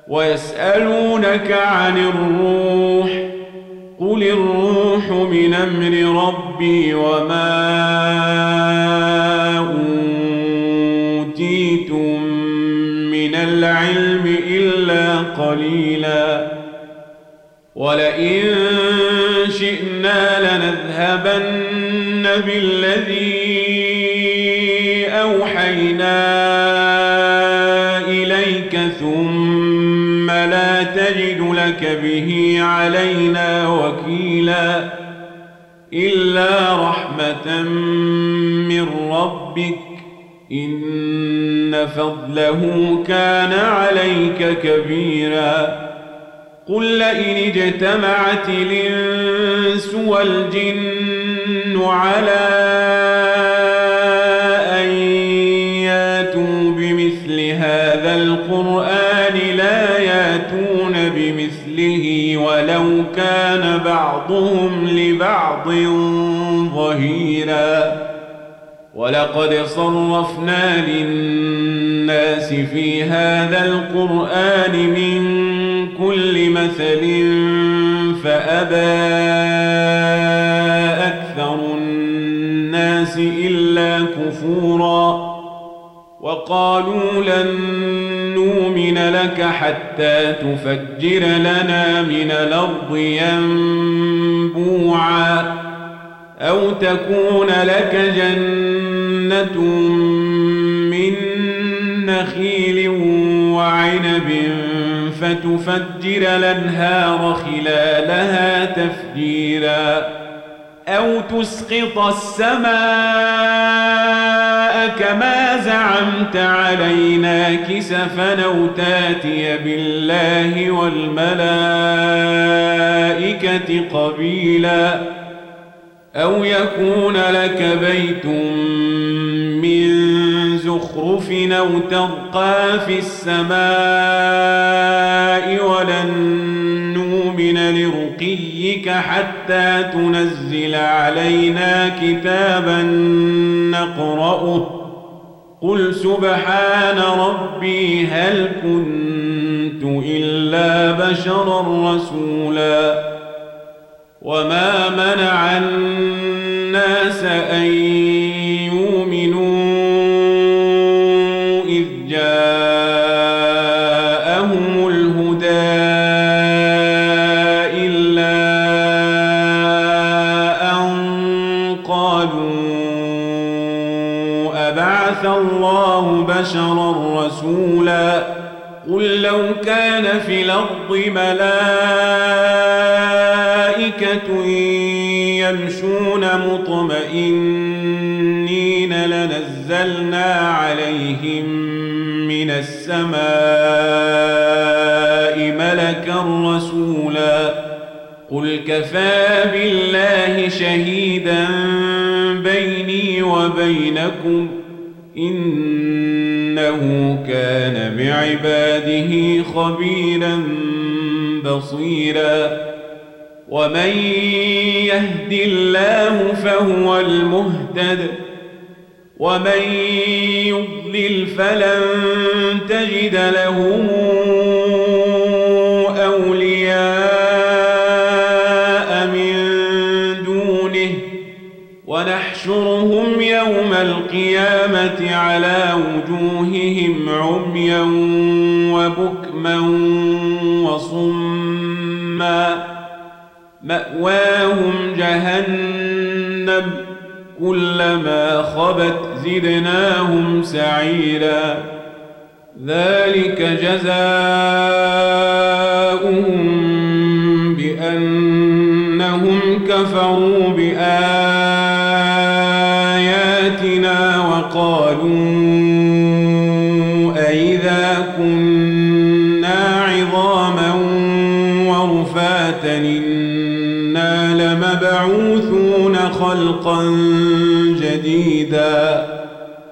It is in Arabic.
ويسألونك عن الروح قل الروح من أمر ربي وما أوتيتم من العلم إلا قليلا ولئن شئنا لنذهبن بالذي أوحينا إليك ثم لا تجد لك به علينا وكيلا إلا رحمة من ربك إن فضله كان عليك كبيرا قل لئن اجتمعت الإنس والجن على أن ياتوا بمثل هذا القرآن لا ياتون بمثله ولو كان بعضهم لبعض ظهيرا ولقد صرفنا للناس في هذا القرآن من كل مثل فأبى أكثر الناس إلا كفورا وقالوا لن نؤمن لك حتى تفجر لنا من الأرض ينبوعا أو تكون لك جنة من نخيل وعنب فتفجر الأنهار خلالها تفجيرا أو تسقط السماء كما زعمت علينا كسفا أو تاتي بالله والملائكة قبيلا أو يكون لك بيت من زخرف أو ترقى في السماء ولن نؤمن لرقيك حتى تنزل علينا كتابا نقرأه قل سبحان ربي هل كنت إلا بشرا رسولا وما منع الناس أن يؤمنوا إذ جاءهم الهدى إلا أن قالوا أبعث الله بشرا رسولا قل لو كان في الأرض ملائكة يمشون مطمئنين لنزلنا عليهم من السماء ملكا رسولا قل كفى بالله شهيدا بيني وبينكم إنه كان بعباده خبيرا بصيرا ومن يهد الله فهو المهتد ومن يضلل فلن تجد لهم أولياء من دونه ونحشرهم يوم القيامة على وجوههم عميا وبكما وصما مأواهم جهنم كلما خبت زدناهم سعيرا ذلك جزاؤهم بأنهم كفروا بآياتنا وقالوا أئذا كنا عظاما ورفاتا إنا لمبعوثون خلقا جديدا